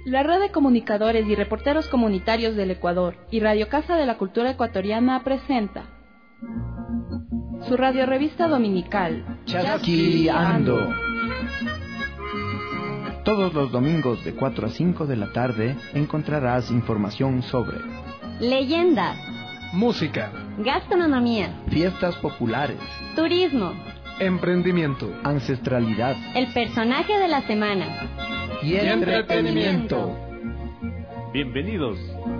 La Red de Comunicadores y Reporteros Comunitarios del Ecuador y Radio Casa de la Cultura Ecuatoriana presenta su radiorevista dominical, Chasquiando. Todos los domingos de 4 a 5 de la tarde encontrarás información sobre leyendas, música, gastronomía, fiestas populares, turismo, emprendimiento, ancestralidad, el personaje de la semana y entretenimiento. Bienvenidos.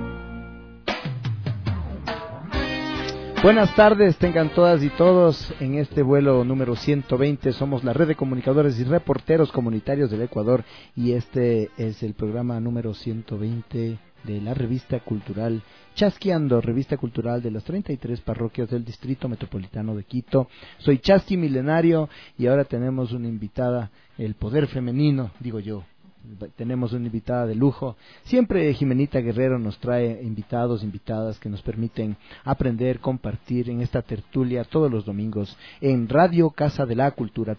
Buenas tardes, tengan todas y todos en este vuelo número 120. Somos la Red de Comunicadores y Reporteros Comunitarios del Ecuador y este es el programa número 120 de la revista cultural Chasquiando, revista cultural de las 33 parroquias del Distrito Metropolitano de Quito. Soy Chasqui Milenario y ahora tenemos una invitada, el poder femenino, digo yo. Tenemos una invitada de lujo. Siempre Jimenita Guerrero nos trae invitados, invitadas que nos permiten aprender, compartir en esta tertulia todos los domingos en Radio Casa de la Cultura,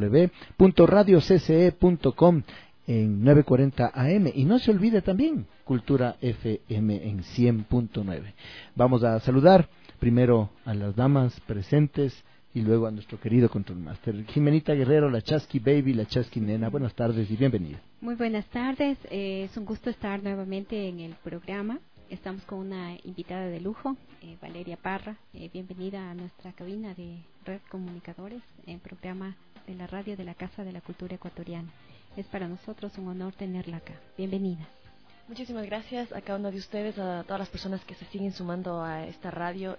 www.radiocce.com en 940 AM. Y no se olvide también, Cultura FM en 100.9. Vamos a saludar primero a las damas presentes y luego a nuestro querido Control Master. Jimenita Guerrero, la Chasqui Baby, la Chasqui Nena, buenas tardes y bienvenida. Muy buenas tardes, es un gusto estar nuevamente en el programa. Estamos con una invitada de lujo, Valeria Parra. Bienvenida a nuestra cabina de Red Comunicadores, en programa de la radio de la Casa de la Cultura Ecuatoriana. Es para nosotros un honor tenerla acá. Bienvenida. Muchísimas gracias a cada uno de ustedes, a todas las personas que se siguen sumando a esta radio.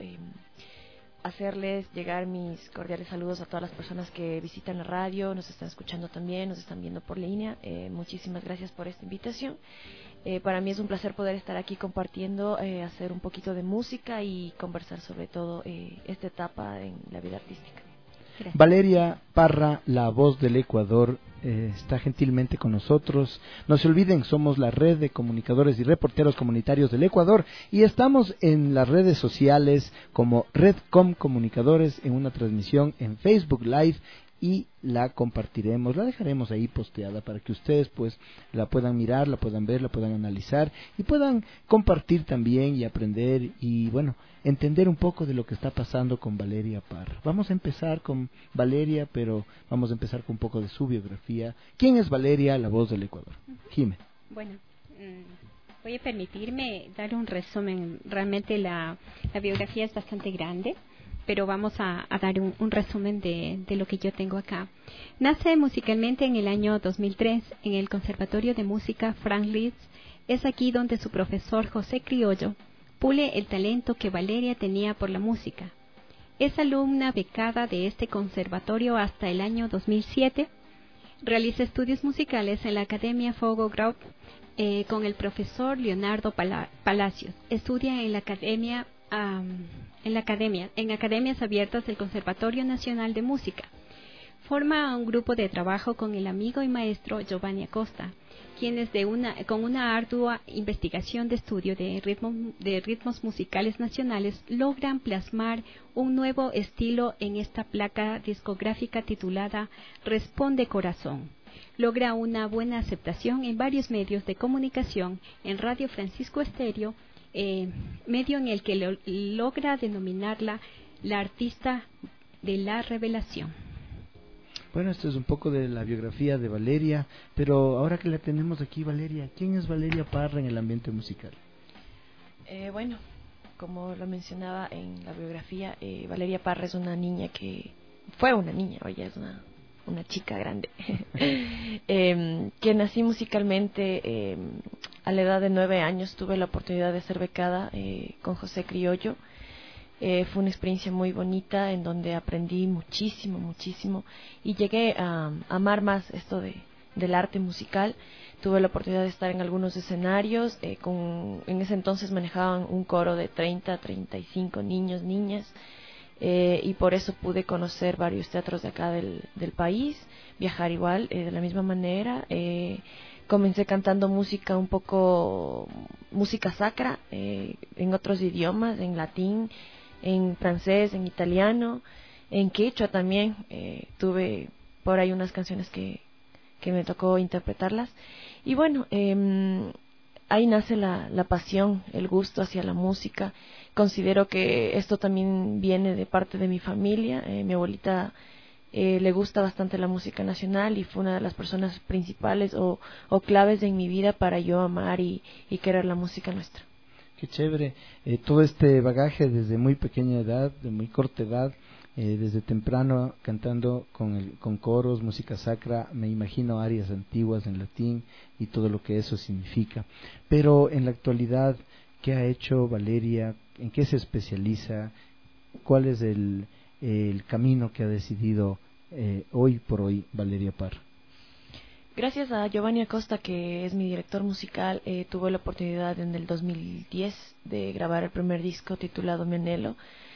Hacerles llegar mis cordiales saludos a todas las personas que visitan la radio, nos están escuchando también, nos están viendo por línea. Muchísimas gracias por esta invitación. Para mí es un placer poder estar aquí compartiendo, hacer un poquito de música y conversar sobre todo esta etapa en la vida artística. Gracias. Valeria Parra, la voz del Ecuador, está gentilmente con nosotros. No se olviden, somos la Red de Comunicadores y Reporteros Comunitarios del Ecuador y estamos en las redes sociales como Redcom Comunicadores en una transmisión en Facebook Live y la compartiremos, la dejaremos ahí posteada para que ustedes pues la puedan mirar, la puedan ver, la puedan analizar y puedan compartir también y aprender y bueno, entender un poco de lo que está pasando con Valeria Parra. Vamos a empezar con Valeria, pero vamos a empezar con un poco de su biografía. ¿Quién es Valeria, la voz del Ecuador? Jimé. Bueno, voy a permitirme dar un resumen. Realmente la biografía es bastante grande, pero vamos a dar un resumen de lo que yo tengo acá. Nace musicalmente en el año 2003 en el Conservatorio de Música Frank Liszt. Es aquí donde su profesor José Criollo pule el talento que Valeria tenía por la música. Es alumna becada de este conservatorio hasta el año 2007. Realiza estudios musicales en la Academia Fogo-Grau con el profesor Leonardo Palacios. Estudia en academias abiertas del Conservatorio Nacional de Música. Forma un grupo de trabajo con el amigo y maestro Giovanni Acosta, quienes con una ardua investigación de estudio de ritmos musicales nacionales logran plasmar un nuevo estilo en esta placa discográfica titulada Responde Corazón. Logra una buena aceptación en varios medios de comunicación, en Radio Francisco Estéreo, medio en el que logra denominarla la artista de la revelación. Bueno, esto es un poco de la biografía de Valeria, pero ahora que la tenemos aquí, Valeria, ¿quién es Valeria Parra en el ambiente musical? Bueno, como lo mencionaba en la biografía, Valeria Parra es una niña que fue una niña, hoy es una chica grande, que nací musicalmente a la edad de 9 años. Tuve la oportunidad de ser becada con José Criollo. Fue una experiencia muy bonita en donde aprendí muchísimo y llegué a amar más esto del arte musical. Tuve la oportunidad de estar en algunos escenarios, en ese entonces manejaban un coro de 35 niños, niñas, y por eso pude conocer varios teatros de acá del país, viajar igual, de la misma manera. Comencé cantando música música sacra, en otros idiomas, en latín, en francés, en italiano, en quechua también. Tuve por ahí unas canciones que que me tocó interpretarlas. Y bueno, ahí nace la pasión, el gusto hacia la música. Considero que esto también viene de parte de mi familia. Mi abuelita le gusta bastante la música nacional y fue una de las personas principales o claves en mi vida para yo amar y querer la música nuestra. Qué chévere. Todo este bagaje desde muy pequeña edad, de muy corta edad, desde temprano cantando con coros, música sacra, me imagino arias antiguas en latín y todo lo que eso significa. Pero en la actualidad, ¿qué ha hecho Valeria? ¿En qué se especializa? ¿Cuál es el camino que ha decidido hoy por hoy Valeria Parra? Gracias a Giovanni Acosta, que es mi director musical, tuve la oportunidad en el 2010 de grabar el primer disco titulado Mi Anhelo.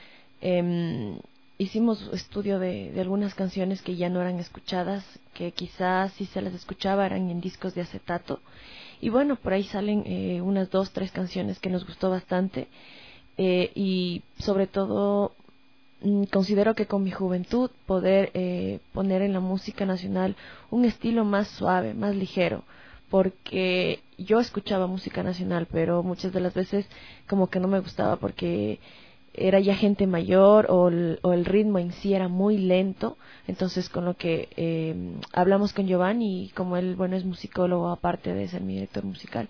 Hicimos estudio de algunas canciones que ya no eran escuchadas, que quizás si se las escuchaba eran en discos de acetato. Y bueno, por ahí salen unas 2, 3 canciones que nos gustó bastante. Y sobre todo considero que con mi juventud poder poner en la música nacional un estilo más suave, más ligero, porque yo escuchaba música nacional, pero muchas de las veces como que no me gustaba porque era ya gente mayor o el ritmo en sí era muy lento. Entonces con lo que hablamos con Giovanni, y como él es musicólogo aparte de ser mi director musical,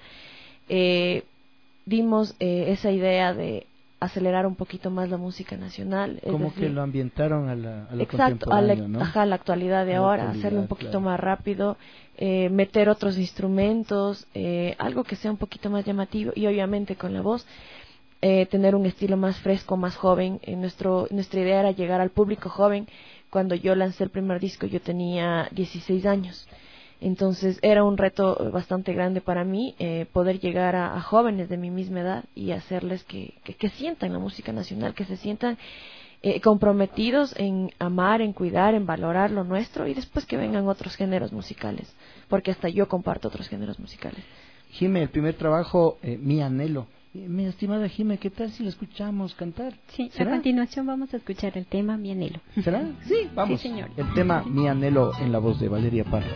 dimos esa idea de acelerar un poquito más la música nacional. Como que lo ambientaron a lo exacto, contemporáneo, ¿no? A la actualidad de ahora, hacerlo un poquito más rápido, meter otros instrumentos, algo que sea un poquito más llamativo y obviamente con la voz tener un estilo más fresco, más joven. Nuestra idea era llegar al público joven. Cuando yo lancé el primer disco yo tenía 16 años. Entonces era un reto bastante grande para mí poder llegar a jóvenes de mi misma edad y hacerles que sientan la música nacional, que se sientan comprometidos en amar, en cuidar, en valorar lo nuestro, y después que vengan otros géneros musicales, porque hasta yo comparto otros géneros musicales. Jime, el primer trabajo, Mi Anhelo. Mi estimada Jime, ¿qué tal si lo escuchamos cantar? Sí, ¿será? A continuación vamos a escuchar el tema Mi Anhelo. ¿Será? Sí, vamos. Sí, señor. El tema Mi Anhelo en la voz de Valeria Parra.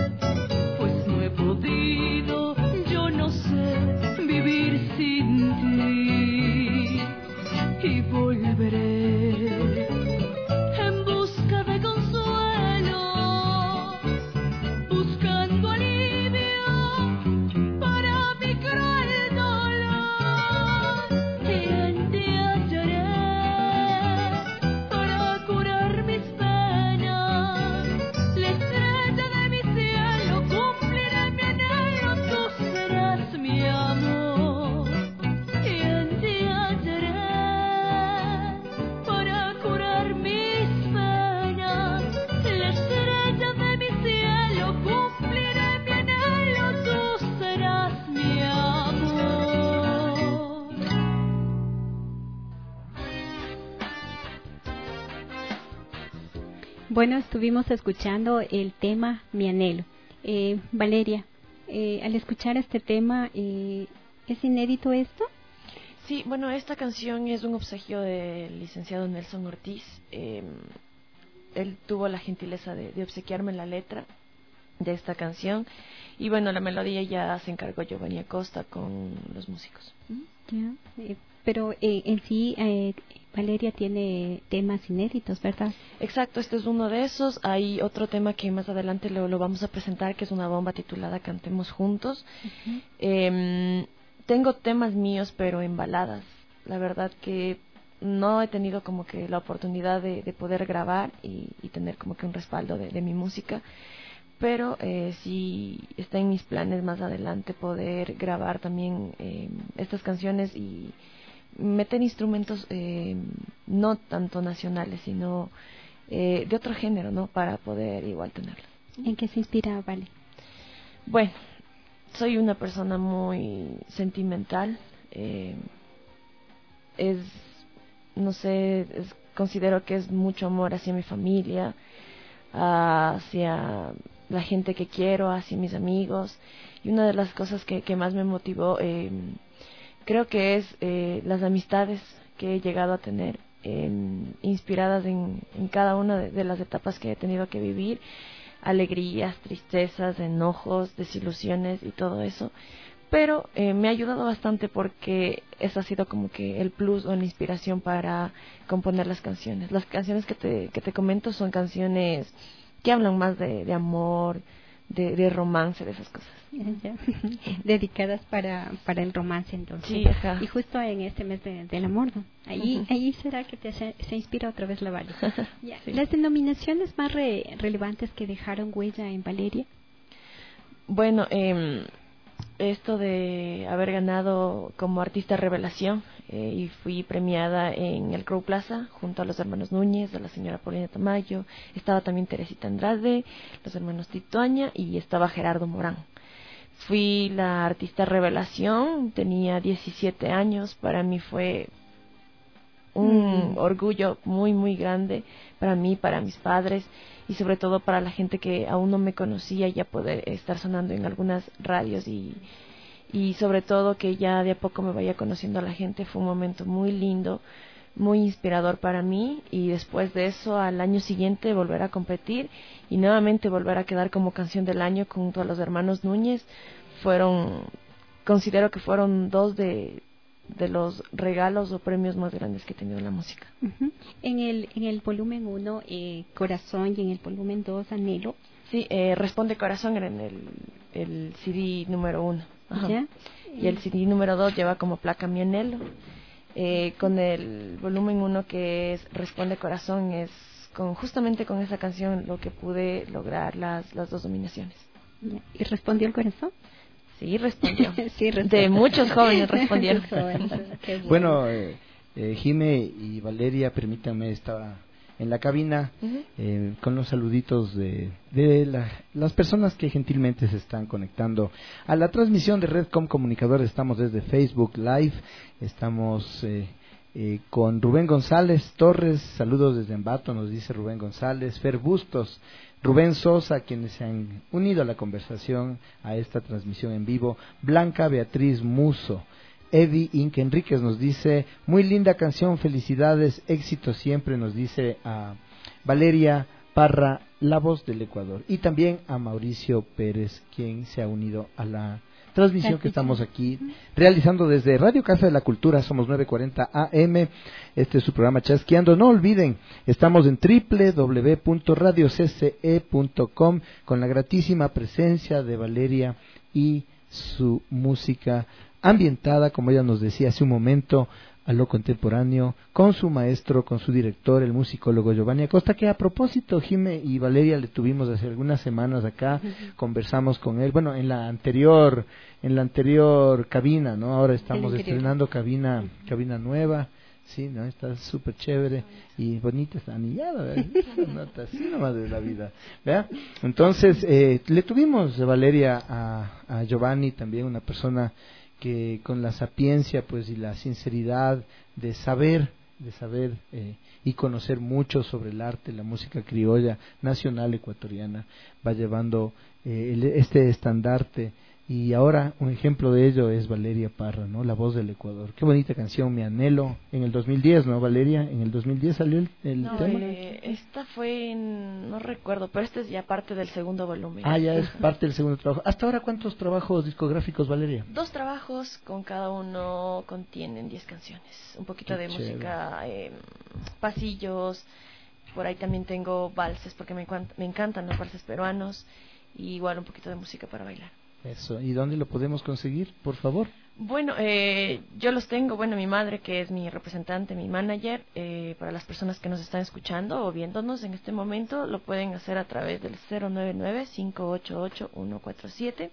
Sin ti. volveré en busca de consuelo, buscando alivio para mi cruel dolor. Y en ti hallaré para curar mis penas, la estrella de mi cielo cumplirá mi anhelo, tú serás mi amor. Y en ti hallaré para curar mis penas, la estrella de mi cielo cumplirá mi anhelo, tú serás mi amor. Bueno, estuvimos escuchando el tema Mi Anhelo. Valeria, al escuchar este tema, ¿es inédito esto? Sí, bueno, esta canción es un obsequio del licenciado Nelson Ortiz. Él tuvo la gentileza de obsequiarme la letra de esta canción. Y bueno, la melodía ya se encargó Giovanni Acosta con los músicos. Ya, pero en sí, Valeria tiene temas inéditos, ¿verdad? Exacto, este es uno de esos. Hay otro tema que más adelante lo vamos a presentar, que es una bomba titulada Cantemos Juntos. Tengo temas míos, pero en baladas. La verdad que no he tenido como que la oportunidad de poder grabar y tener como que un respaldo de mi música. Pero sí está en mis planes más adelante poder grabar también estas canciones y meter instrumentos no tanto nacionales, sino de otro género, ¿no? Para poder igual tenerlo. ¿En qué se inspira, Vale? Bueno, soy una persona muy sentimental. Considero que es mucho amor hacia mi familia, hacia la gente que quiero, hacia mis amigos. Y una de las cosas que más me motivó, creo que es las amistades que he llegado a tener, inspiradas en cada una de las etapas que he tenido que vivir, alegrías, tristezas, enojos, desilusiones y todo eso. Pero me ha ayudado bastante porque eso ha sido como que el plus o la inspiración para componer las canciones. Las canciones que te comento son canciones que hablan más de amor, de romance, de esas cosas. Ya. Dedicadas para el romance, entonces. Sí, ajá. Y justo en este mes del amor, ¿no? Ahí será que se inspira otra vez la Vale. Ya. Sí. Las denominaciones más relevantes que dejaron huella en Valeria. Bueno, esto de haber ganado como artista revelación, y fui premiada en el Crow Plaza junto a los hermanos Núñez, a la señora Paulina Tamayo, estaba también Teresita Andrade, los hermanos Tituaña y estaba Gerardo Morán. Fui la artista revelación, tenía 17 años, para mí fue un orgullo muy muy grande, para mí, para mis padres y sobre todo para la gente que aún no me conocía, ya poder estar sonando en algunas radios y sobre todo que ya de a poco me vaya conociendo a la gente. Fue un momento muy lindo, muy inspirador para mí, y después de eso al año siguiente volver a competir y nuevamente volver a quedar como canción del año junto a los hermanos Núñez. Considero que fueron dos de los regalos o premios más grandes que he tenido en la música. En el volumen 1, Corazón, y en el volumen 2, Anhelo. Sí, Responde Corazón era en el CD número 1. ¿Ya? Y el CD número 2 lleva como placa Mi Anhelo. Con el volumen 1, que es Responde Corazón, es justamente con esa canción lo que pude lograr las dos nominaciones. ¿Ya? ¿Y respondió el corazón? Sí, respondió. Sí, respondió. De muchos jóvenes respondieron. Bueno, Jime y Valeria, permítanme, estaba en la cabina con los saluditos de las personas que gentilmente se están conectando a la transmisión de Redcom Comunicadores. Estamos desde Facebook Live, estamos con Rubén González Torres, saludos desde Ambato, nos dice Rubén González, Fer Bustos, Rubén Sosa, quienes se han unido a la conversación, a esta transmisión en vivo, Blanca Beatriz Muso, Eddie Inque Enríquez nos dice, muy linda canción, felicidades, éxito siempre, nos dice a Valeria Parra, la voz del Ecuador, y también a Mauricio Pérez, quien se ha unido a la transmisión que estamos aquí realizando desde Radio Casa de la Cultura. Somos 940 AM. Este es su programa Chasqueando. No olviden, estamos en www.radiocce.com con la gratísima presencia de Valeria y su música ambientada, como ella nos decía hace un momento, a lo contemporáneo, con su maestro, con su director, el musicólogo Giovanni Acosta, que a propósito, Jime y Valeria le tuvimos hace algunas semanas acá, conversamos con él, bueno, en la anterior cabina, ¿no? Ahora estamos estrenando cabina nueva. Sí, no, está súper chévere y bonita, está anillada, ¿verdad? Nota así nomás de la vida, ¿verdad? Entonces, le tuvimos, Valeria, a Giovanni, también una persona que con la sapiencia, pues, y la sinceridad de saber y conocer mucho sobre el arte, la música criolla nacional ecuatoriana, va llevando este estandarte. Y ahora un ejemplo de ello es Valeria Parra, ¿no? La voz del Ecuador. Qué bonita canción, Mi Anhelo, en el 2010, ¿no, Valeria? En el 2010 salió el tema. Esta fue no recuerdo, pero esta es ya parte del segundo volumen. Ah, ya es parte del segundo trabajo. ¿Hasta ahora cuántos trabajos discográficos, Valeria? 2 trabajos, con cada uno contienen 10 canciones. Un poquito de música, pasillos, por ahí también tengo valses, porque me encantan los valses peruanos, y igual un poquito de música para bailar. Eso, ¿y dónde lo podemos conseguir, por favor? Bueno, yo los tengo, mi madre, que es mi representante, mi manager, para las personas que nos están escuchando o viéndonos en este momento, lo pueden hacer a través del 099-588-147,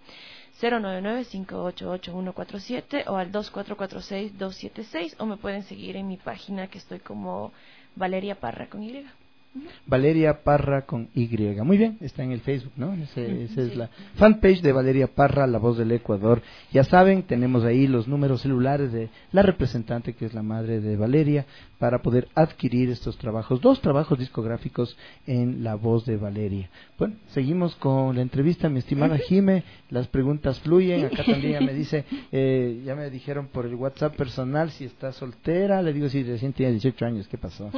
099-588-147 o al 2446-276, o me pueden seguir en mi página, que estoy como Valeria Parra con Y. Valeria Parra con Y. Muy bien, está en el Facebook, ¿no? Esa es la fanpage de Valeria Parra, la voz del Ecuador. Ya saben, tenemos ahí los números celulares de la representante, que es la madre de Valeria, para poder adquirir estos trabajos, 2 trabajos discográficos en la voz de Valeria. Bueno, seguimos con la entrevista, mi estimada Jime. Las preguntas fluyen. Acá también ya me dice, ya me dijeron por el WhatsApp personal si está soltera. Le digo, si recién tiene 18 años, ¿qué pasó?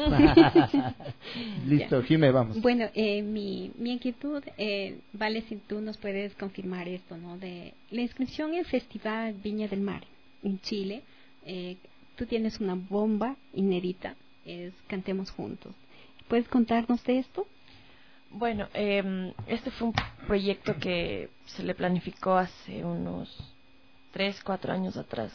Listo, Jime, vamos. Bueno, mi inquietud, vale, si tú nos puedes confirmar esto, ¿no? De la inscripción en el Festival Viña del Mar en Chile. Tú tienes una bomba inédita, es Cantemos Juntos. ¿Puedes contarnos de esto? Bueno, este fue un proyecto que se le planificó hace unos 3-4 años atrás.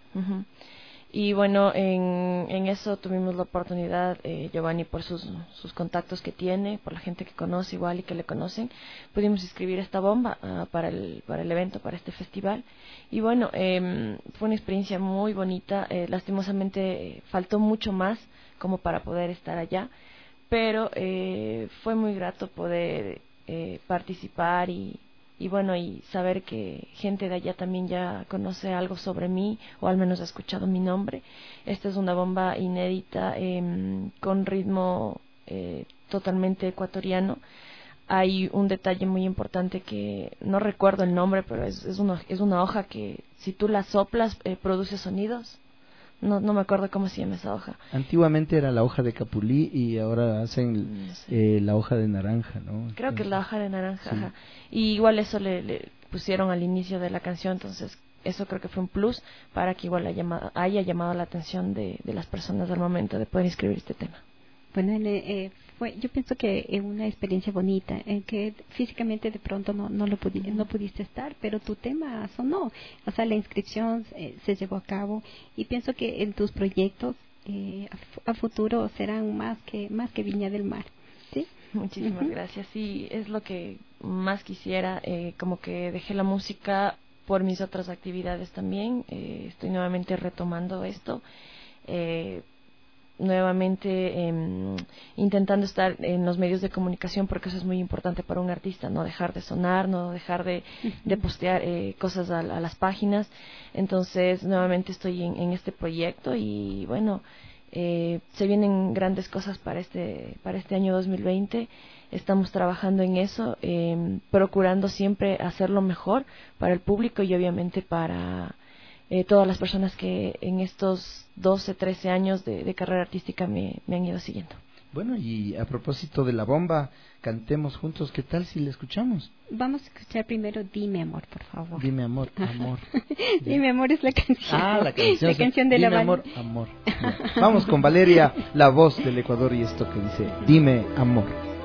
Y bueno, en eso tuvimos la oportunidad, Giovanni, por sus contactos que tiene, por la gente que conoce igual y que le conocen, pudimos inscribir esta bomba para el evento, para este festival. Y bueno, fue una experiencia muy bonita. Lastimosamente faltó mucho más como para poder estar allá, pero fue muy grato poder participar y bueno, y saber que gente de allá también ya conoce algo sobre mí, o al menos ha escuchado mi nombre. Esta es una bomba inédita, con ritmo totalmente ecuatoriano. Hay un detalle muy importante que no recuerdo el nombre, pero es una hoja que si tú la soplas produce sonidos. No me acuerdo cómo se llama esa hoja. Antiguamente era la hoja de capulí y ahora hacen la hoja de naranja, ¿no? Creo que es la hoja de naranja, sí. Ajá. Y igual eso le pusieron al inicio de la canción, entonces eso creo que fue un plus para que igual haya llamado la atención de las personas al momento de poder inscribir este tema. Bueno, yo pienso que es una experiencia bonita, en que físicamente de pronto no pudiste estar, pero tu tema sonó, o sea, la inscripción se llevó a cabo, y pienso que en tus proyectos a futuro serán más que Viña del Mar, ¿sí? Muchísimas gracias. Sí, es lo que más quisiera, como que dejé la música por mis otras actividades también. Estoy nuevamente retomando esto, nuevamente intentando estar en los medios de comunicación, porque eso es muy importante para un artista, no dejar de sonar, no dejar de postear cosas a las páginas. Entonces nuevamente estoy en este proyecto y bueno, se vienen grandes cosas para este año 2020. Estamos trabajando en eso, procurando siempre hacerlo mejor para el público y obviamente para todas las personas que en estos 12, 13 años de carrera artística me han ido siguiendo. Bueno, y a propósito de la bomba, cantemos juntos. ¿Qué tal si la escuchamos? Vamos a escuchar primero Dime Amor, por favor. Dime amor, amor. Dime Amor es la canción. Ah, la canción. La canción de la Dime amor, amor. Ya. Vamos con Valeria, la voz del Ecuador, y esto que dice Dime amor.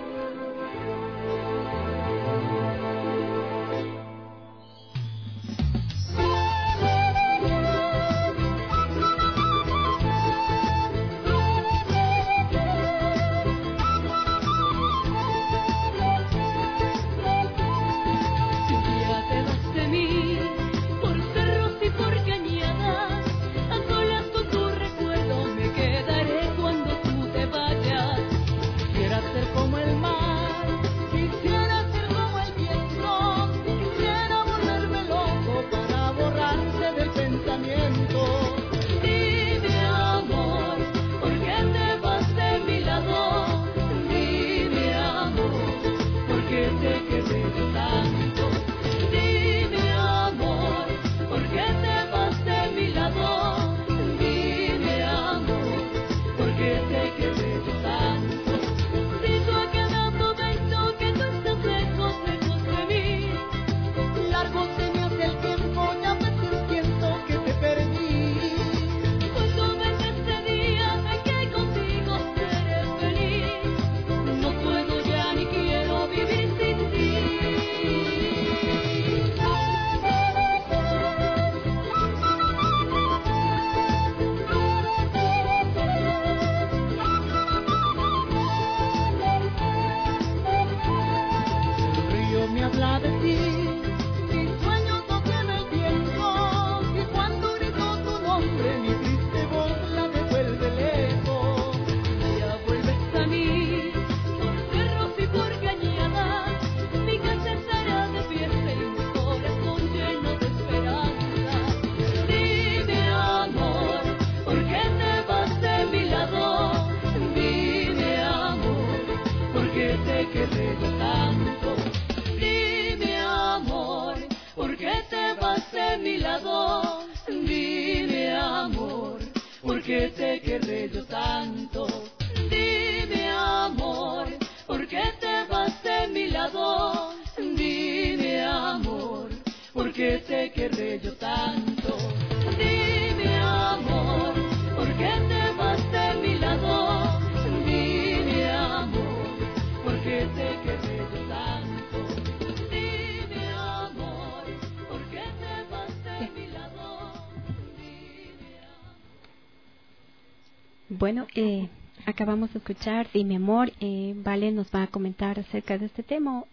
Bueno, acabamos de escuchar Dime Amor. Vale nos va a comentar acerca de este tema,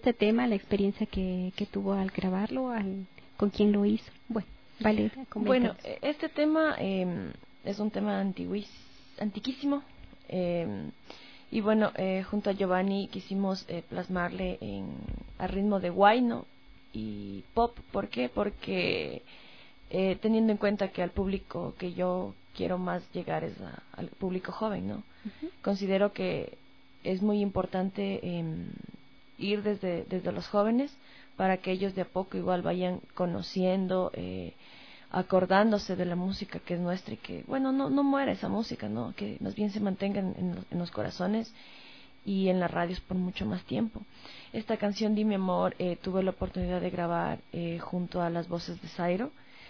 la experiencia que tuvo al grabarlo, con quién lo hizo. Bueno, Vale, coméntanos. Bueno, este tema es un tema antiquísimo. Y bueno, junto a Giovanni quisimos plasmarle a ritmo de huayno y pop. ¿Por qué? Porque teniendo en cuenta que al público que yo quiero más llegar es al público joven, ¿no? Uh-huh. Considero que es muy importante ir desde los jóvenes para que ellos de a poco igual vayan conociendo, acordándose de la música que es nuestra y que, bueno, no muera esa música, ¿no? Que más bien se mantenga en los corazones y en las radios por mucho más tiempo. Esta canción Dime Amor tuve la oportunidad de grabar junto a las voces de Zairo.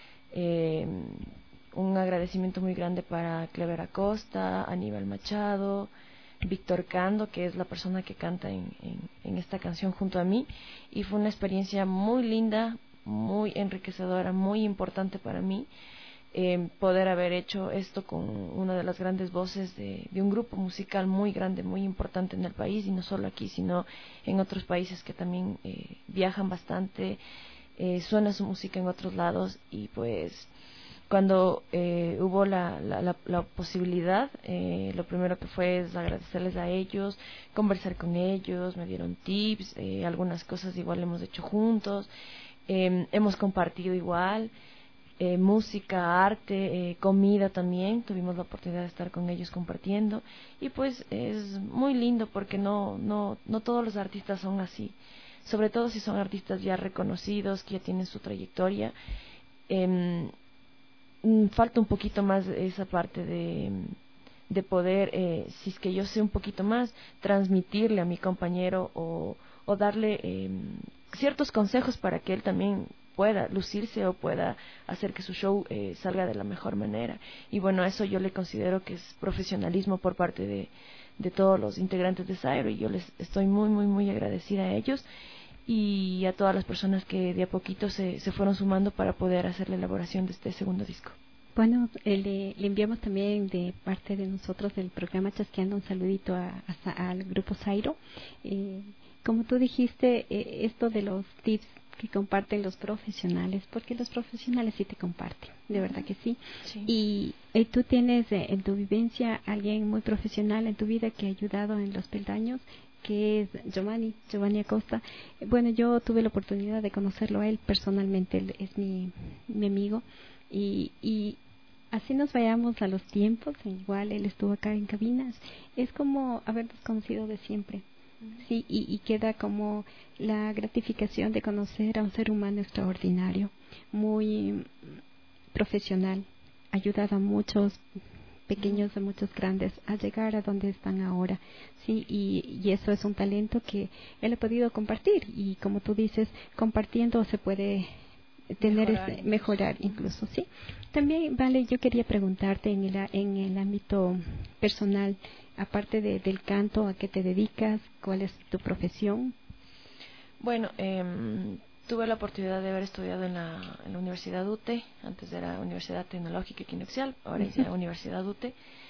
Un agradecimiento muy grande para Clever Acosta, Aníbal Machado, Víctor Cando, que es la persona que canta en esta canción junto a mí, y fue una experiencia muy linda, muy enriquecedora, muy importante para mí, poder haber hecho esto con una de las grandes voces de un grupo musical muy grande, muy importante en el país, y no solo aquí, sino en otros países que también viajan bastante, suena su música en otros lados, y pues cuando hubo la posibilidad, lo primero que fue es agradecerles a ellos, conversar con ellos, me dieron tips, algunas cosas igual hemos hecho juntos, hemos compartido igual, música, arte, comida también, tuvimos la oportunidad de estar con ellos compartiendo, y pues es muy lindo porque no todos los artistas son así, sobre todo si son artistas ya reconocidos, que ya tienen su trayectoria. Falta un poquito más esa parte de poder, si es que yo sé un poquito más, transmitirle a mi compañero o darle ciertos consejos para que él también pueda lucirse o pueda hacer que su show salga de la mejor manera. Y bueno, eso yo le considero que es profesionalismo por parte de todos los integrantes de Zairo, y yo les estoy muy, muy, muy agradecida a ellos y a todas las personas que de a poquito se fueron sumando para poder hacer la elaboración de este segundo disco. Bueno, le enviamos también de parte de nosotros del programa Chasqueando un saludito al grupo Zairo. Como tú dijiste, esto de los tips que comparten los profesionales, porque los profesionales sí te comparten, de verdad que sí. Y tú tienes en tu vivencia alguien muy profesional en tu vida que ha ayudado en los peldaños, que es Giovanni Acosta. Bueno, yo tuve la oportunidad de conocerlo a él personalmente, él es mi amigo, y así nos vayamos a los tiempos, igual él estuvo acá en cabinas, es como habernos conocido de siempre. Sí, y queda como la gratificación de conocer a un ser humano extraordinario, muy profesional, ayudado a muchos pequeños, a muchos grandes, a llegar a donde están ahora, sí, y eso es un talento que él ha podido compartir, y como tú dices, compartiendo se puede mejorar incluso, sí. También, Vale, yo quería preguntarte en el ámbito personal, aparte del canto, ¿a qué te dedicas? ¿Cuál es tu profesión? Bueno, tuve la oportunidad de haber estudiado en la Universidad UTE, antes era Universidad Tecnológica Equinoccial, ahora es la Universidad UTE.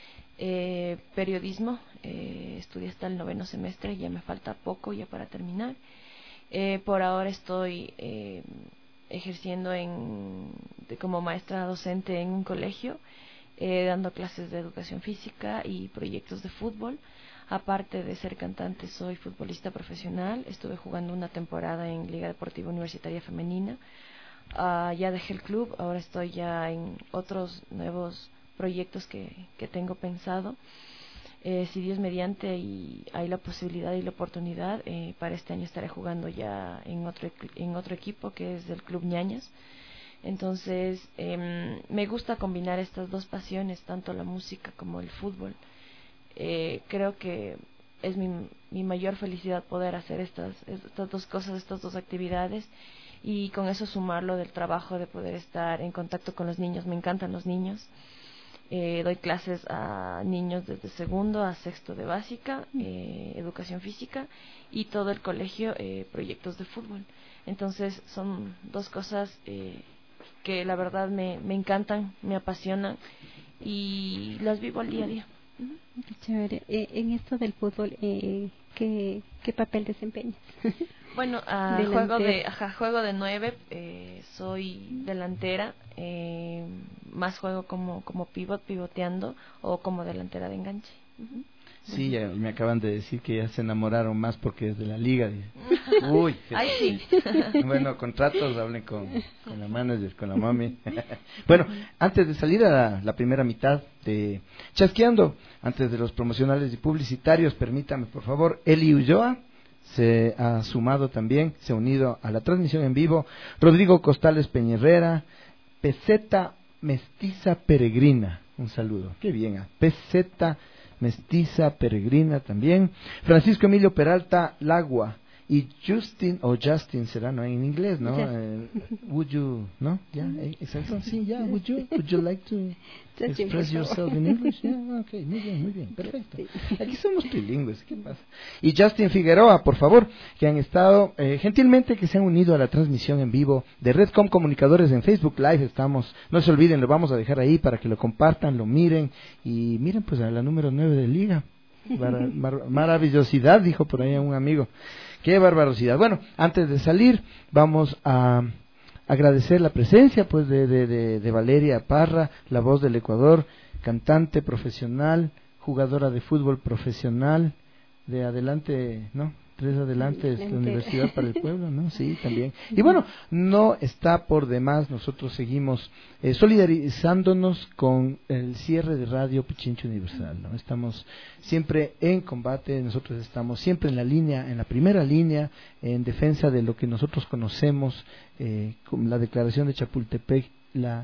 Periodismo, estudié hasta el 9º semestre, ya me falta poco ya para terminar. Por ahora estoy ejerciendo como maestra docente en un colegio, dando clases de educación física y proyectos de fútbol. Aparte de ser cantante, soy futbolista profesional. Estuve jugando una temporada en Liga Deportiva Universitaria Femenina. Ya dejé el club, ahora estoy ya en otros nuevos proyectos que tengo pensado. Si Dios mediante y hay la posibilidad y la oportunidad, para este año estaré jugando ya en otro equipo que es del Club Ñañas. Entonces me gusta combinar estas dos pasiones, tanto la música como el fútbol. Creo que es mi mayor felicidad poder hacer estas dos cosas, estas dos actividades, y con eso sumarlo del trabajo de poder estar en contacto con los niños. Me encantan los niños. Doy clases a niños desde 2º a 6º de básica, educación física, y todo el colegio proyectos de fútbol. Entonces son dos cosas que la verdad me encantan, me apasionan y las vivo al día a día. Qué chévere. En esto del fútbol, ¿qué papel desempeñas? Bueno, juego de 9, soy delantera, más juego como pivoteando o como delantera de enganche. Sí, ya me acaban de decir que ya se enamoraron más porque es de la liga. Uy, ay, sí. Bueno, contratos, hablen con la manager, con la mami. Bueno, antes de salir a la primera mitad de Chasqueando, antes de los promocionales y publicitarios, permítame por favor, Eli Ulloa se ha sumado también, se ha unido a la transmisión en vivo. Rodrigo Costales Peñerrera, Peseta Mestiza Peregrina, un saludo, qué bien, Peseta Mestiza Peregrina también. Francisco Emilio Peralta Lagua y Justin será, no en inglés, ¿no? Would you, ¿no? Ya, exacto, sí, ya, would you like to express yourself in English? Yeah, okay, muy bien, perfecto. Aquí somos bilingües, ¿qué pasa? Y Justin Figueroa, por favor, que han estado gentilmente, que se han unido a la transmisión en vivo de Redcom Comunicadores en Facebook Live. Estamos, no se olviden, lo vamos a dejar ahí para que lo compartan, lo miren, y miren pues a la número 9 de Liga. Maravillosidad, dijo por ahí un amigo. Qué barbarosidad. Bueno, antes de salir, vamos a agradecer la presencia pues de Valeria Parra, la voz del Ecuador, cantante profesional, jugadora de fútbol profesional, de adelante, ¿no? 3 adelantes de Universidad para el Pueblo, ¿no? Sí, también. Y bueno, no está por demás, nosotros seguimos solidarizándonos con el cierre de Radio Pichincha Universal, ¿no? Estamos siempre en combate, nosotros estamos siempre en la línea, en la primera línea, en defensa de lo que nosotros conocemos, como la declaración de Chapultepec, la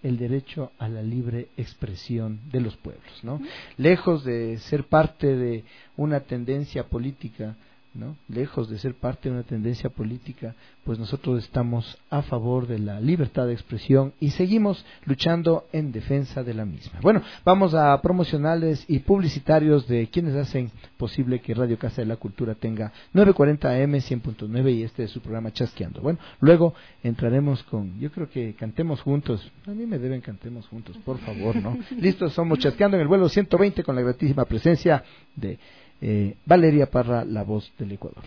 el derecho a la libre expresión de los pueblos, ¿no? Lejos de ser parte de una tendencia política, ¿no? Lejos de ser parte de una tendencia política, pues nosotros estamos a favor de la libertad de expresión y seguimos luchando en defensa de la misma. Bueno, vamos a promocionales y publicitarios de quienes hacen posible que Radio Casa de la Cultura tenga 940 AM 100.9 y este es su programa Chasqueando. Bueno, luego entraremos con, yo creo que cantemos juntos, a mí me deben cantemos juntos, por favor, ¿no? Listos, somos Chasqueando en el vuelo 120 con la gratísima presencia de Valeria Parra, la voz del Ecuador.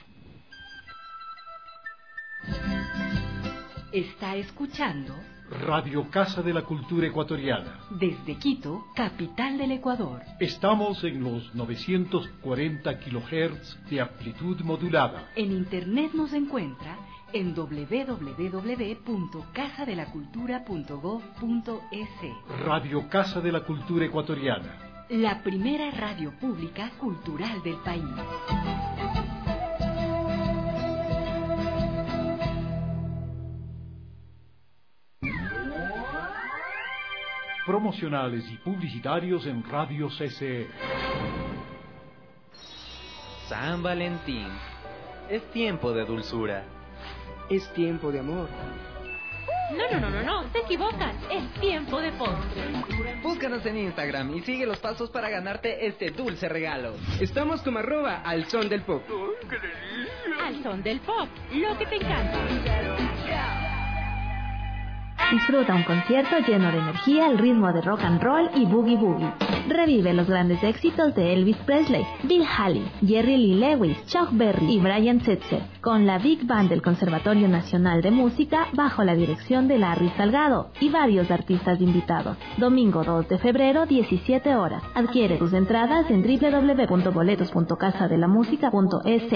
Está escuchando Radio Casa de la Cultura Ecuatoriana. Desde Quito, capital del Ecuador. Estamos en los 940 kHz de amplitud modulada. En internet nos encuentra en www.casadelacultura.gov.es. Radio Casa de la Cultura Ecuatoriana. La primera radio pública cultural del país. Promocionales y publicitarios en Radio CCE. San Valentín. Es tiempo de dulzura. Es tiempo de amor. No, te equivocas. Es tiempo de postre. Búscanos en Instagram y sigue los pasos para ganarte este dulce regalo. Estamos como @alsondelpop. ¡Qué delicia! Al son del pop, lo que te encanta. Disfruta un concierto lleno de energía al ritmo de rock and roll y boogie boogie. Revive los grandes éxitos de Elvis Presley, Bill Haley, Jerry Lee Lewis, Chuck Berry y Brian Setzer, con la Big Band del Conservatorio Nacional de Música bajo la dirección de Larry Salgado y varios artistas invitados. Domingo 2 de febrero, 17 horas. Adquiere tus entradas en www.boletos.casadelamusica.es.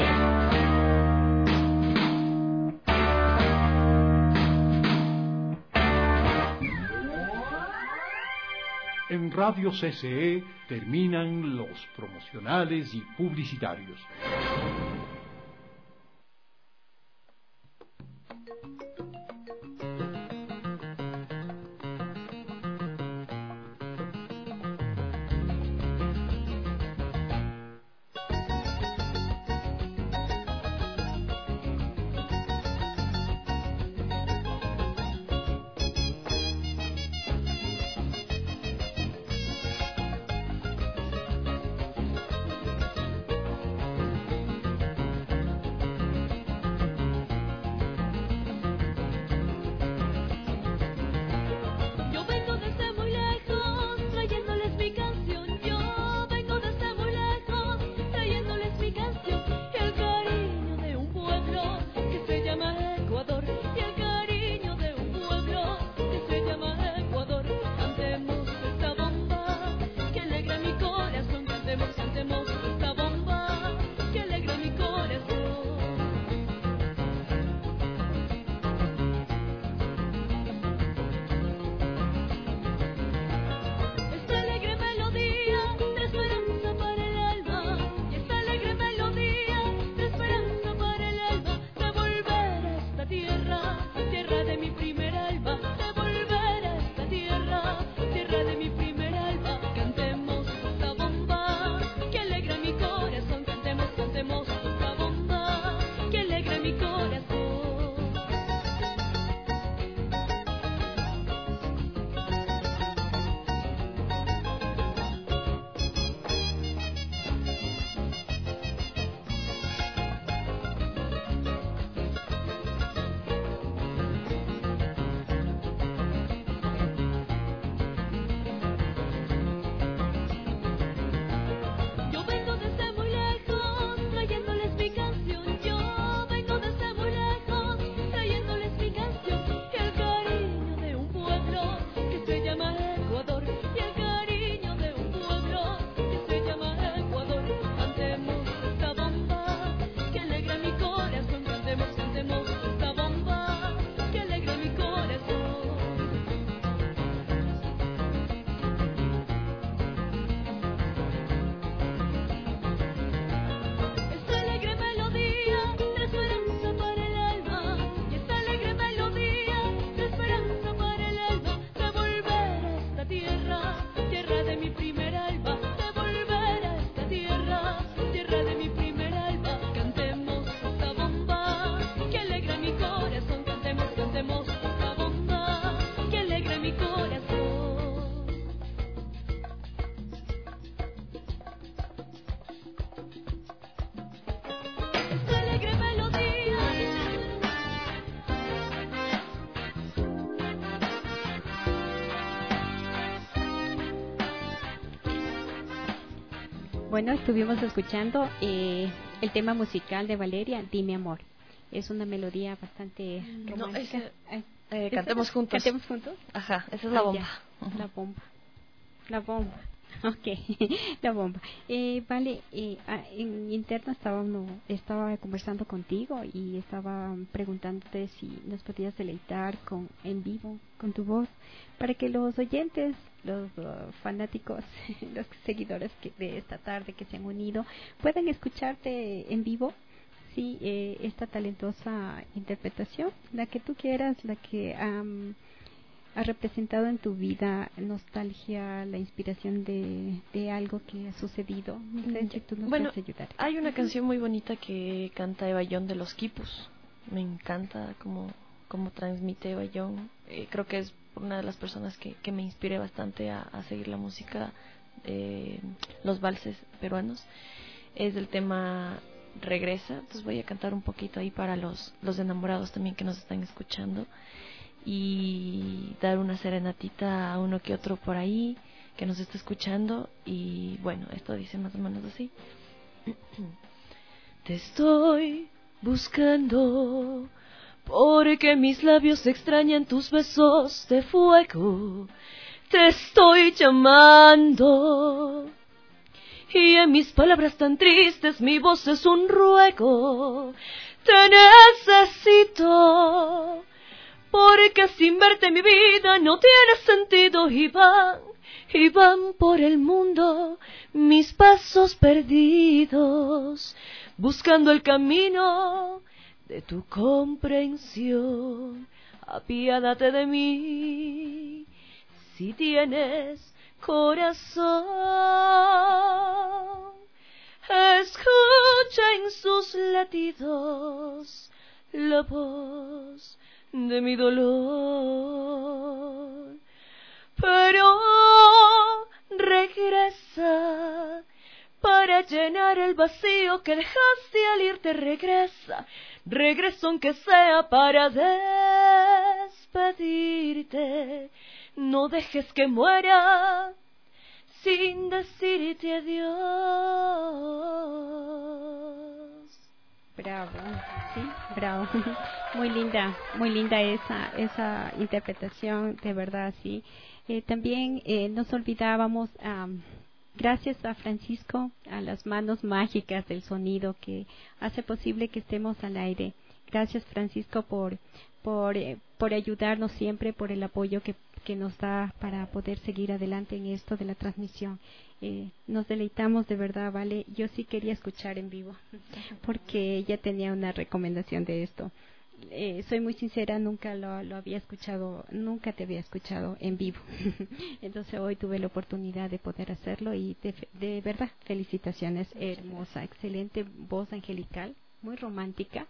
En Radio CCE terminan los promocionales y publicitarios. Bueno, estuvimos escuchando el tema musical de Valeria, Dime Amor. Es una melodía bastante romántica. Cantemos juntos. ¿Cantemos juntos? Ajá, esa es la bomba. La bomba. La bomba. Ok, la bomba. Vale, en interno estaba conversando contigo y estaba preguntándote si nos podías deleitar en vivo con tu voz para que los oyentes, los fanáticos, los seguidores de esta tarde que se han unido puedan escucharte en vivo. Sí, esta talentosa interpretación, la que tú quieras, la que ha representado en tu vida nostalgia, la inspiración de algo que ha sucedido. No sé si tú nos puedes ayudar. Hay una canción muy bonita que canta Eva Young de Los Quipus. Me encanta cómo transmite Eva Young. Creo que es una de las personas que me inspiré bastante a seguir la música, los valses peruanos. Es del tema Regresa. Entonces voy a cantar un poquito ahí para los enamorados también que nos están escuchando, y dar una serenatita a uno que otro por ahí que nos está escuchando. Y bueno, esto dice más o menos así. Te estoy buscando porque mis labios extrañan tus besos de fuego. Te estoy llamando y en mis palabras tan tristes mi voz es un ruego. Te necesito porque sin verte mi vida no tiene sentido. Y van por el mundo mis pasos perdidos, buscando el camino de tu comprensión. Apiádate de mí si tienes corazón. Escucha en sus latidos la voz de mi dolor, pero regresa para llenar el vacío que dejaste al irte. Regresa aunque sea para despedirte. No dejes que muera sin decirte adiós. Bravo, sí, bravo. Muy linda esa interpretación, de verdad, sí. También nos olvidábamos, gracias a Francisco, a las manos mágicas del sonido que hace posible que estemos al aire. Gracias, Francisco, por ayudarnos siempre, por el apoyo que nos da para poder seguir adelante en esto de la transmisión. Nos deleitamos de verdad, ¿vale? Yo sí quería escuchar en vivo porque ella tenía una recomendación de esto. Soy muy sincera, nunca lo había escuchado, nunca te había escuchado en vivo. Entonces hoy tuve la oportunidad de poder hacerlo y de verdad, felicitaciones, hermosa, excelente voz angelical, muy romántica,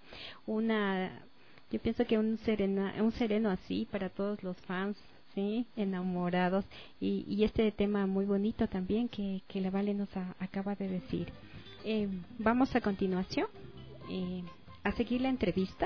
yo pienso que un sereno así para todos los fans, sí, enamorados, y este tema muy bonito también que la Vale nos acaba de decir. Vamos a continuación a seguir la entrevista.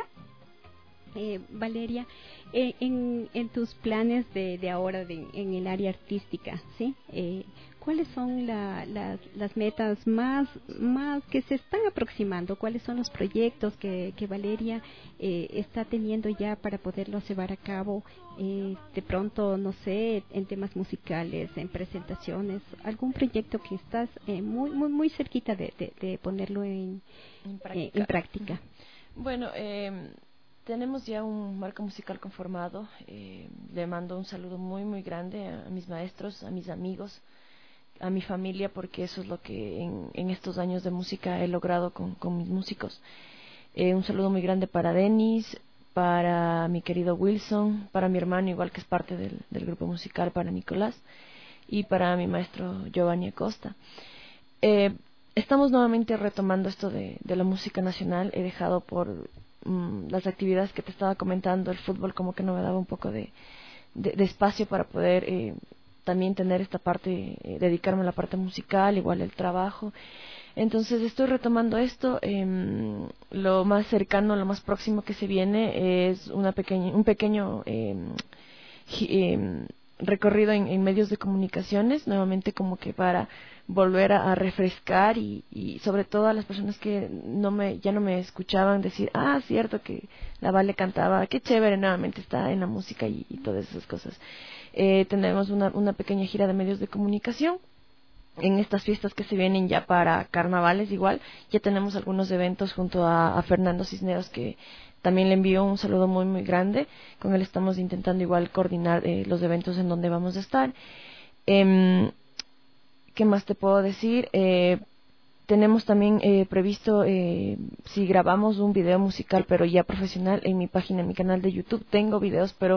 Valeria, en tus planes de ahora en el área artística, ¿sí? ¿Cuáles son las metas más que se están aproximando? ¿Cuáles son los proyectos que Valeria está teniendo ya para poderlos llevar a cabo? De pronto, no sé, en temas musicales, en presentaciones, algún proyecto que estás muy cerquita de ponerlo en práctica. Bueno, tenemos ya un marco musical conformado. Le mando un saludo muy grande a mis maestros, a mis amigos, a mi familia, porque eso es lo que en estos años de música he logrado con mis músicos. Un saludo muy grande para Denis, para mi querido Wilson, para mi hermano, igual que es parte del grupo musical, para Nicolás, y para mi maestro Giovanni Acosta. Estamos nuevamente retomando esto de la música nacional. He dejado por las actividades que te estaba comentando, el fútbol como que no me daba un poco de espacio para poder también tener esta parte, dedicarme a la parte musical, igual el trabajo. Entonces estoy retomando esto. Lo más cercano, lo más próximo que se viene es un pequeño recorrido en medios de comunicaciones, nuevamente como que para volver a refrescar y sobre todo a las personas que ya no me escuchaban decir, cierto que la Vale cantaba, qué chévere, nuevamente está en la música y todas esas cosas. Tenemos una pequeña gira de medios de comunicación. En estas fiestas que se vienen ya para carnavales igual, ya tenemos algunos eventos junto a Fernando Cisneros, que también le envío un saludo muy muy grande. Con él estamos intentando igual coordinar los eventos en donde vamos a estar. ¿Qué más te puedo decir? Tenemos también previsto, si grabamos un video musical, pero ya profesional, en mi página, en mi canal de YouTube, tengo videos, pero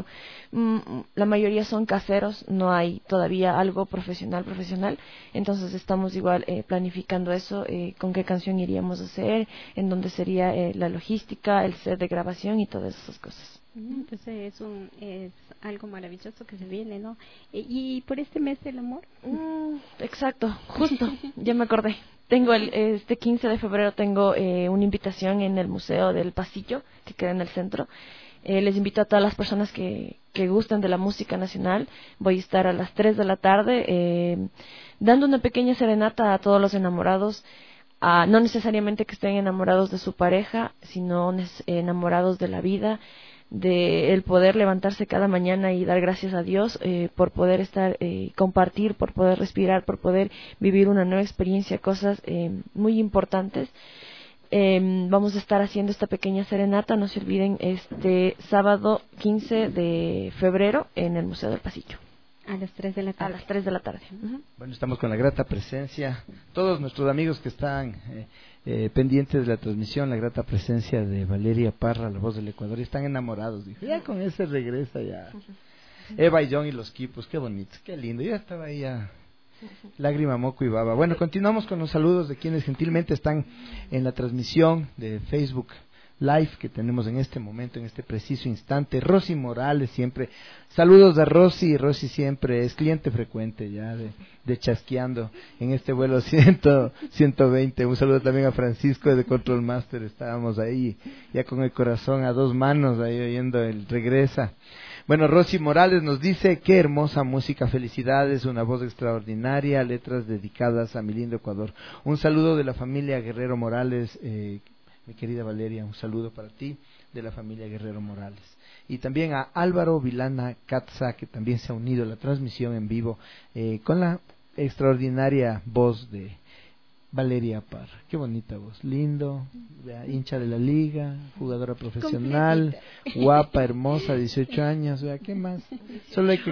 la mayoría son caseros, no hay todavía algo profesional. Entonces estamos igual planificando eso, con qué canción iríamos a hacer, en dónde sería la logística, el set de grabación y todas esas cosas. Entonces es algo maravilloso que se viene, ¿no? ¿Y por este mes del amor? Exacto, justo, ya me acordé. Tengo este 15 de febrero tengo una invitación en el Museo del Pasillo, que queda en el centro. Les invito a todas las personas que gustan de la música nacional. Voy a estar a las 3 de la tarde dando una pequeña serenata a todos los enamorados. No necesariamente que estén enamorados de su pareja, sino enamorados de la vida, de el poder levantarse cada mañana y dar gracias a Dios por poder estar, compartir, por poder respirar, por poder vivir una nueva experiencia, cosas muy importantes. Vamos a estar haciendo esta pequeña serenata, no se olviden, este sábado 15 de febrero en el Museo del Pasillo. A las 3 de la tarde. A las 3 de la tarde. Bueno, estamos con la grata presencia, todos nuestros amigos que están pendientes de la transmisión, la grata presencia de Valeria Parra, la voz del Ecuador, y están enamorados. Dijo, ya con ese regresa ya. Eva y John y los Quipos, qué bonito, qué lindo. Ya estaba ahí ya, lágrima, moco y baba. Bueno, continuamos con los saludos de quienes gentilmente están en la transmisión de Facebook Live que tenemos en este momento, en este preciso instante. Rosy Morales, siempre saludos a Rosy. Rosy siempre es cliente frecuente ya de Chasqueando en este vuelo 120. Un saludo también a Francisco de Control Master. Estábamos ahí ya con el corazón a dos manos ahí oyendo el regresa. Bueno, Rosy Morales nos dice, qué hermosa música, felicidades, una voz extraordinaria, letras dedicadas a mi lindo Ecuador. Un saludo de la familia Guerrero Morales, mi querida Valeria, un saludo para ti, de la familia Guerrero Morales. Y también a Álvaro Vilana Katza, que también se ha unido a la transmisión en vivo con la extraordinaria voz de Valeria Parra. Qué bonita voz, lindo, hincha de la liga, jugadora profesional, guapa, hermosa, 18 años, ¿qué más? Solo hay que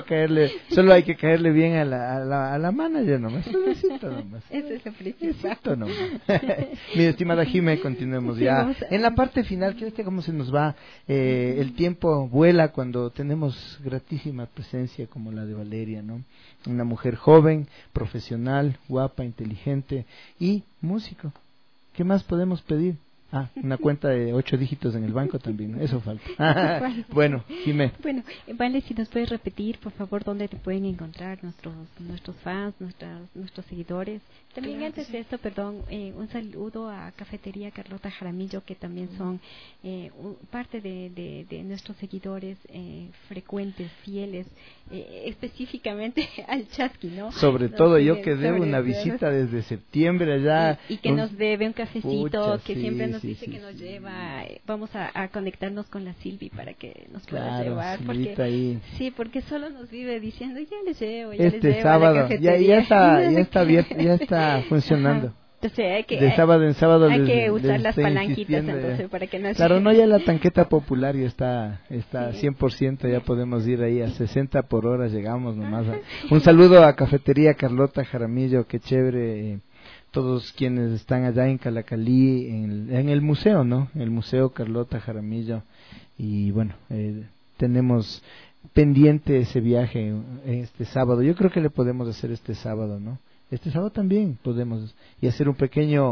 caerle bien a la manager nomás, suavecito nomás. Eso es lo principal. Nomás. Mi estimada Jimé, continuemos ya. En la parte final, ¿qué cómo se nos va? El tiempo vuela cuando tenemos gratísima presencia como la de Valeria, ¿no? Una mujer joven, profesional, guapa, inteligente y músico. ¿Qué más podemos pedir? Una cuenta de 8 dígitos en el banco también, ¿no? Eso falta. Bueno, Jimé. Bueno, Vale, si nos puedes repetir, por favor, dónde te pueden encontrar nuestros fans, nuestros seguidores. También claro, antes de esto, perdón, un saludo a Cafetería Carlota Jaramillo, que también son parte de nuestros seguidores frecuentes, fieles, específicamente al Chasqui, ¿no? Sobre todo yo que debo una visita desde septiembre allá. Y que nos debe un cafecito, Pucha, que sí, siempre nos sí, dice sí, que nos sí. lleva. Vamos a conectarnos con la Silvi para que nos pueda Claro, llevar. Porque, ahí. sí, porque solo nos vive diciendo, ya les llevo, Este sábado, ya está abierto, ya está funcionando. Ajá. Entonces de sábado en sábado hay que usar las palanquitas entonces para que no claro, no, ya la tanqueta popular ya está sí. 100%, ya podemos ir ahí a 60 por hora, llegamos nomás. Un saludo a Cafetería Carlota Jaramillo, qué chévere, todos quienes están allá en Calacalí, en el museo, ¿no? El Museo Carlota Jaramillo, y bueno, tenemos pendiente ese viaje este sábado. Yo creo que le podemos hacer este sábado, ¿no? Este sábado también podemos y hacer un pequeño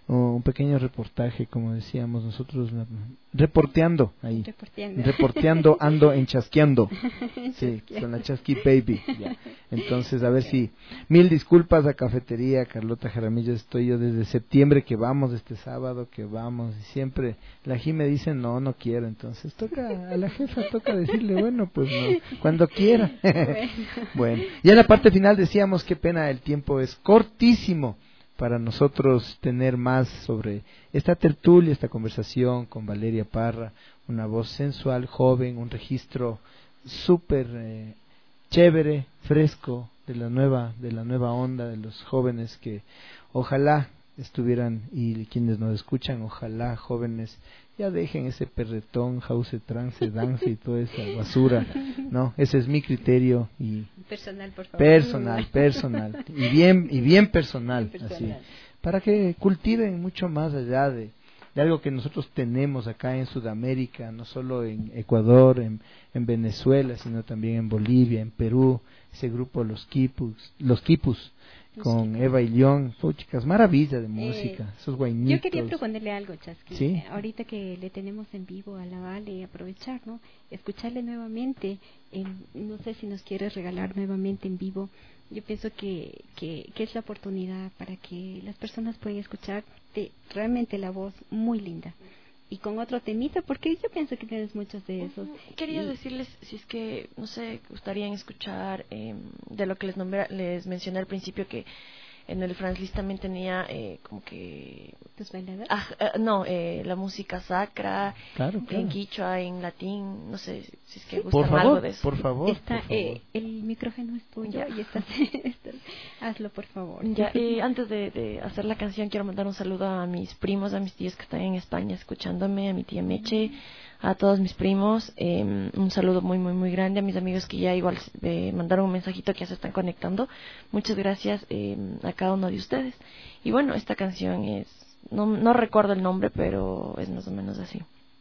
un pequeño reportaje, como decíamos nosotros, reporteando ahí, reporteando, ando enchasqueando, sí, con la Chasqui Baby, ya. Entonces, a ver si, mil disculpas a Cafetería Carlota Jaramillo, estoy yo desde septiembre que vamos, este sábado que vamos, y siempre la Jime dice no quiero, entonces toca, a la jefa toca decirle, bueno, pues no, cuando quiera. Bueno, ya en la parte final decíamos, qué pena, el tiempo es cortísimo para nosotros tener más sobre esta tertulia, esta conversación con Valeria Parra, una voz sensual, joven, un registro súper chévere, fresco, de la nueva onda de los jóvenes que ojalá estuvieran, y quienes nos escuchan, ojalá jóvenes ya dejen ese perretón, house, trance, dance y toda esa basura, no, ese es mi criterio, y personal, por favor. Personal y bien personal, así, para que cultiven mucho más allá de algo que nosotros tenemos acá en Sudamérica, no solo en Ecuador, en Venezuela, sino también en Bolivia, en Perú, ese grupo los Quipus con Eva y León, chicas, maravilla de música, esos guainitos. Yo quería proponerle algo, Chasqui. ¿Sí? Ahorita que le tenemos en vivo a la Vale, aprovechar, ¿no? Escucharle nuevamente, no sé si nos quieres regalar nuevamente en vivo. Yo pienso que es la oportunidad para que las personas puedan escuchar realmente la voz muy linda. Y con otro temita, porque yo pienso que tienes muchos de esos. Quería decirles, si es que, no sé, gustarían escuchar de lo que les mencioné al principio, que en el Franz también tenía como que... ¿Tus bailadas? La música sacra, claro. En quichua, en latín, no sé si es que gustan gustan algo de eso. Por favor. El micrófono es tuyo y estás, hazlo, por favor. Ya, antes de hacer la canción, quiero mandar un saludo a mis primos, a mis tíos que están en España escuchándome, a mi tía Meche, a todos mis primos, un saludo muy, muy, muy grande, a mis amigos que ya igual mandaron un mensajito que ya se están conectando. Muchas gracias a cada uno de ustedes. Y bueno, esta canción es, no recuerdo el nombre, pero es más o menos así.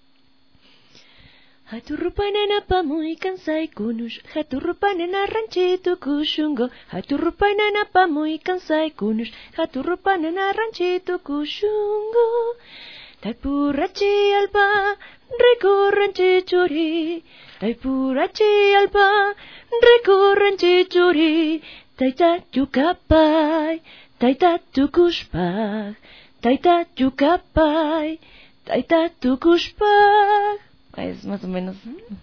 Haturupainena pamuy kansay kunush, haturupainena ranchito kushungo, haturupainena pamuy kansay kunush, haturupainena ranchito kushungo. Taipurachi alba, recorranchi churi, taipurachi alba, recorranchi churi, taita yukapai, taita tukushpak, taita yukapai, taita tukushpak. Es más o menos.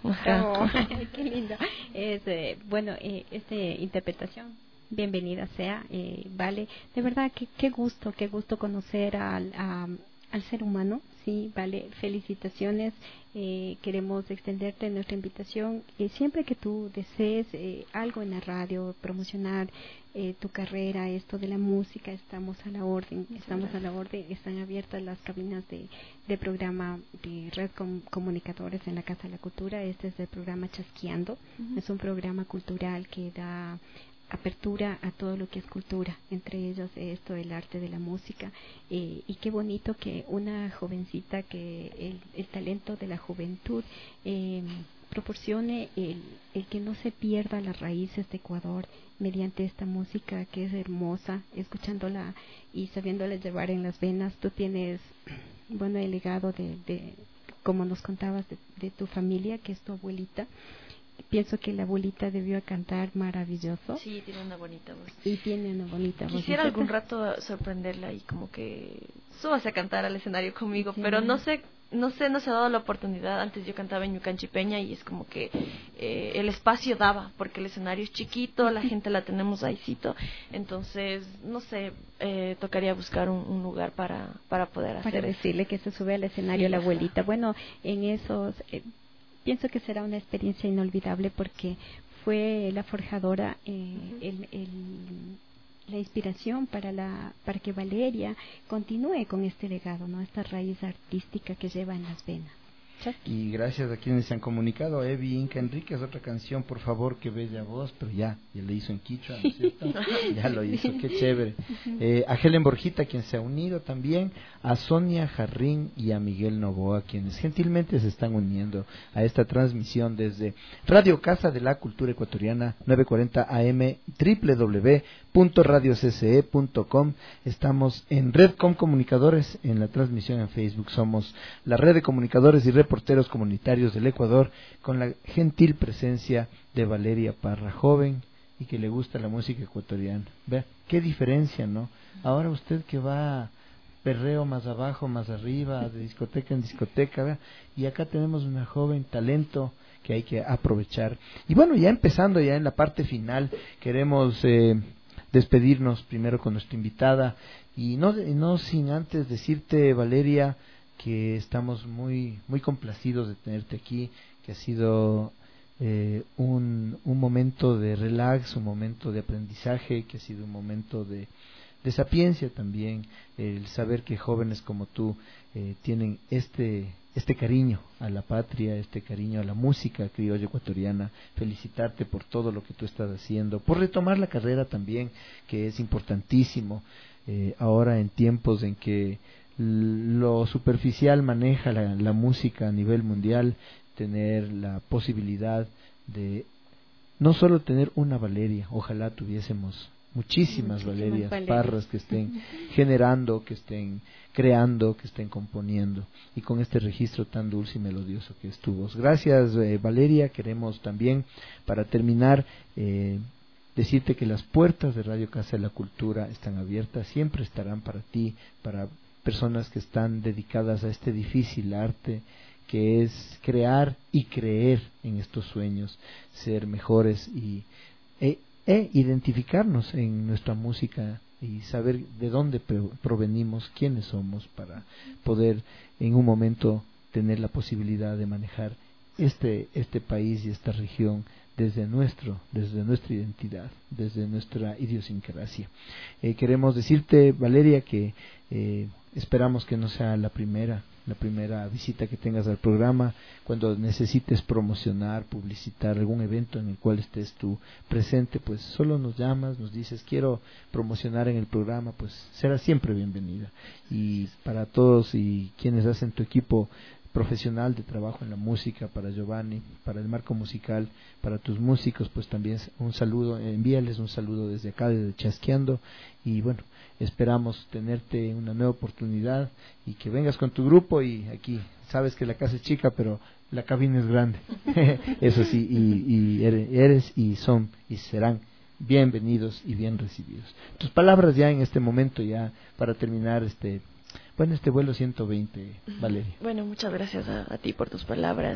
Qué lindo. Bueno, esta interpretación, bienvenida sea, Vale. De verdad, qué gusto conocer al ser humano, sí, Vale. Felicitaciones. Queremos extenderte nuestra invitación. Siempre que tú desees algo en la radio, promocionar tu carrera, esto de la música, estamos a la orden. Están abiertas las cabinas de programa de Red Comunicadores en la Casa de la Cultura. Este es el programa Chasqueando. Es un programa cultural que da apertura a todo lo que es cultura, entre ellos esto, el arte de la música, y qué bonito que una jovencita, que el talento de la juventud proporcione el que no se pierda las raíces de Ecuador mediante esta música que es hermosa, escuchándola y sabiéndola llevar en las venas. Tú tienes, bueno, el legado de como nos contabas, de tu familia, que es tu abuelita. Pienso que la abuelita debió cantar maravilloso. Sí, tiene una bonita voz. Y tiene una bonita voz. Quisiera algún rato sorprenderla y como que súbase a cantar al escenario conmigo, sí. Pero no se ha dado la oportunidad. Antes yo cantaba en Yucanchipeña y es como que el espacio daba, porque el escenario es chiquito, la gente la tenemos ahícito, entonces, no sé, tocaría buscar un lugar para poder hacer para decirle que se sube al escenario, sí, la abuelita. Bueno, en esos... pienso que será una experiencia inolvidable, porque fue la forjadora, la inspiración para que Valeria continúe con este legado, ¿no? Esta raíz artística que lleva en las venas. Y gracias a quienes se han comunicado. Evi Inca Enríquez, otra canción, por favor, qué bella voz, pero ya le hizo en quichua, ¿no es cierto? Ya lo hizo, qué chévere. A Helen Borjita, quien se ha unido también, a Sonia Jarrín y a Miguel Novoa, quienes gentilmente se están uniendo a esta transmisión desde Radio Casa de la Cultura Ecuatoriana, 940 AM, www.radiocce.com. Estamos en Redcom Comunicadores, en la transmisión en Facebook. Somos la red de comunicadores y reporteros comunitarios del Ecuador, con la gentil presencia de Valeria Parra, joven y que le gusta la música ecuatoriana. Vea, qué diferencia, ¿no? Ahora usted que va perreo más abajo, más arriba, de discoteca en discoteca, ¿vea? Y acá tenemos una joven talento que hay que aprovechar. Y bueno, ya empezando ya en la parte final, queremos despedirnos primero con nuestra invitada, y no sin antes decirte, Valeria, que estamos muy complacidos de tenerte aquí, que ha sido un momento de relax, un momento de aprendizaje, que ha sido un momento de sapiencia también, el saber que jóvenes como tú tienen este cariño a la patria, este cariño a la música criolla ecuatoriana. Felicitarte por todo lo que tú estás haciendo, por retomar la carrera también, que es importantísimo ahora en tiempos en que lo superficial maneja la música a nivel mundial. Tener la posibilidad de no solo tener una Valeria, ojalá tuviésemos muchísimas Valerias Parras que estén generando, que estén creando, que estén componiendo, y con este registro tan dulce y melodioso que es tu voz. Gracias, Valeria. Queremos también, para terminar, decirte que las puertas de Radio Casa de la Cultura están abiertas, siempre estarán para ti, para personas que están dedicadas a este difícil arte que es crear y creer en estos sueños, ser mejores y identificarnos en nuestra música y saber de dónde provenimos, quiénes somos, para poder en un momento tener la posibilidad de manejar este país y esta región desde nuestra identidad, desde nuestra idiosincrasia. Queremos decirte, Valeria, que esperamos que no sea la primera visita que tengas al programa. Cuando necesites promocionar, publicitar algún evento en el cual estés tú presente, pues solo nos llamas, nos dices quiero promocionar en el programa, pues serás siempre bienvenida. Y para todos y quienes hacen tu equipo profesional de trabajo en la música, para Giovanni, para el marco musical, para tus músicos, pues también un saludo, envíales un saludo desde acá, desde Chasqueando, y bueno, esperamos tenerte en una nueva oportunidad y que vengas con tu grupo. Y aquí sabes que la casa es chica, pero la cabina es grande. Eso sí, y eres y son y serán bienvenidos y bien recibidos. Tus palabras ya en este momento, ya para terminar este vuelo 120, Valeria. Bueno, muchas gracias a ti por tus palabras.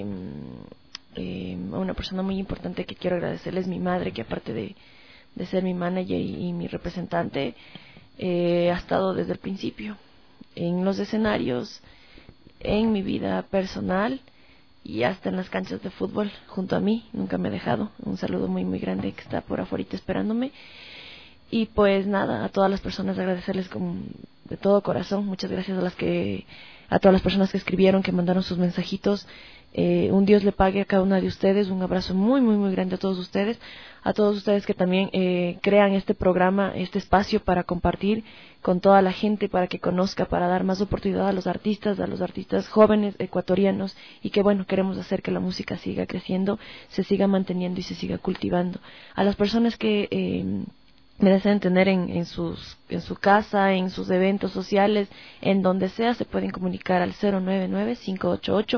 A una persona muy importante que quiero agradecerle es mi madre, que aparte de ser mi manager y mi representante, ha estado desde el principio en los escenarios, en mi vida personal y hasta en las canchas de fútbol junto a mí. Nunca me ha dejado. Un saludo muy muy grande, que está por afuera esperándome. Y pues nada, a todas las personas agradecerles de todo corazón. Muchas gracias a todas las personas que escribieron, que mandaron sus mensajitos. Un Dios le pague a cada una de ustedes. Un abrazo muy muy muy grande a todos ustedes que también crean este programa, este espacio para compartir con toda la gente, para que conozca, para dar más oportunidad a los artistas jóvenes ecuatorianos, y que bueno, queremos hacer que la música siga creciendo, se siga manteniendo y se siga cultivando. A las personas que me deseen tener en su casa, en sus eventos sociales, en donde sea, se pueden comunicar al 099-588-147,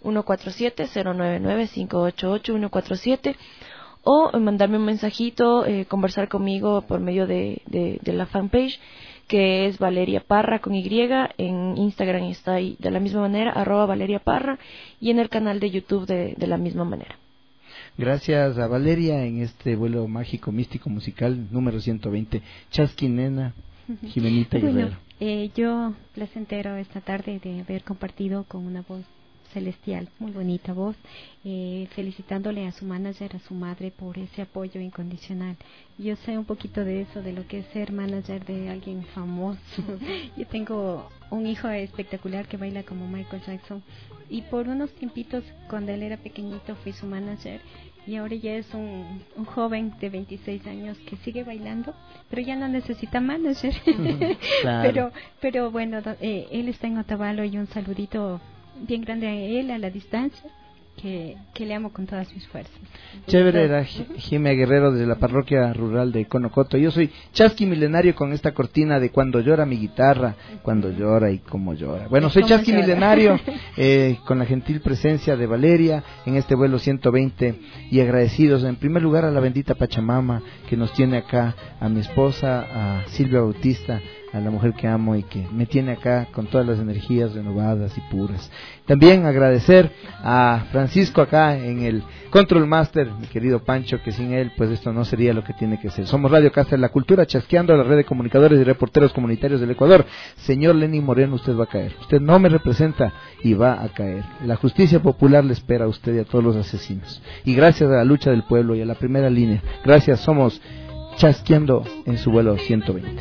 099-588-147, o mandarme un mensajito, conversar conmigo por medio de la fanpage, que es Valeria Parra con Y. En Instagram está ahí de la misma manera, @Valeria Parra, y en el canal de YouTube de la misma manera. Gracias a Valeria en este vuelo mágico, místico, musical número 120. Chasquinena, Jimenita Guerrero. Yo placentero esta tarde de haber compartido con una voz celestial, muy bonita voz, felicitándole a su manager, a su madre, por ese apoyo incondicional. Yo sé un poquito de eso, de lo que es ser manager de alguien famoso. Yo tengo un hijo espectacular que baila como Michael Jackson, y por unos tiempitos, cuando él era pequeñito, fui su manager, y ahora ya es un joven de 26 años que sigue bailando, pero ya no necesita manager. Claro. pero bueno, él está en Otavalo, y un saludito bien grande a él a la distancia, que le amo con todas mis fuerzas. Chévere, era Jimena Guerrero desde la parroquia rural de Conocoto. Yo soy Chasqui Milenario con esta cortina de Cuando llora mi guitarra, cuando llora y cómo llora. Bueno, soy Chasqui Milenario con la gentil presencia de Valeria en este vuelo 120, y agradecidos en primer lugar a la bendita Pachamama que nos tiene acá, a mi esposa, a Silvia Bautista, a la mujer que amo y que me tiene acá con todas las energías renovadas y puras. También agradecer a Francisco acá en el Control Master, mi querido Pancho, que sin él pues esto no sería lo que tiene que ser. Somos Radio Casa de la Cultura, chasqueando a la red de comunicadores y reporteros comunitarios del Ecuador. Señor Lenín Moreno, usted va a caer. Usted no me representa y va a caer. La justicia popular le espera a usted y a todos los asesinos. Y gracias a la lucha del pueblo y a la primera línea, gracias, somos Chasqueando en su vuelo 120.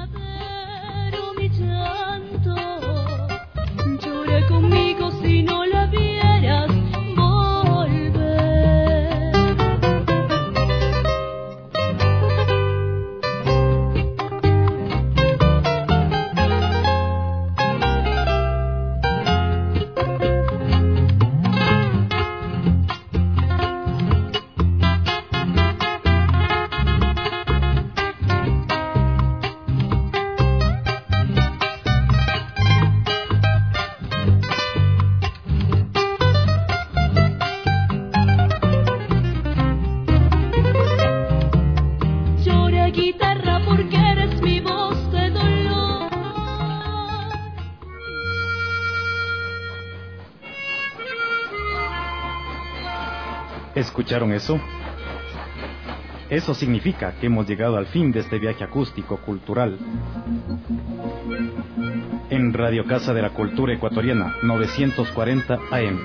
Llora conmigo si no la vieras volver. ¿Escucharon eso? Eso significa que hemos llegado al fin de este viaje acústico cultural. En Radio Casa de la Cultura Ecuatoriana, 940 AM.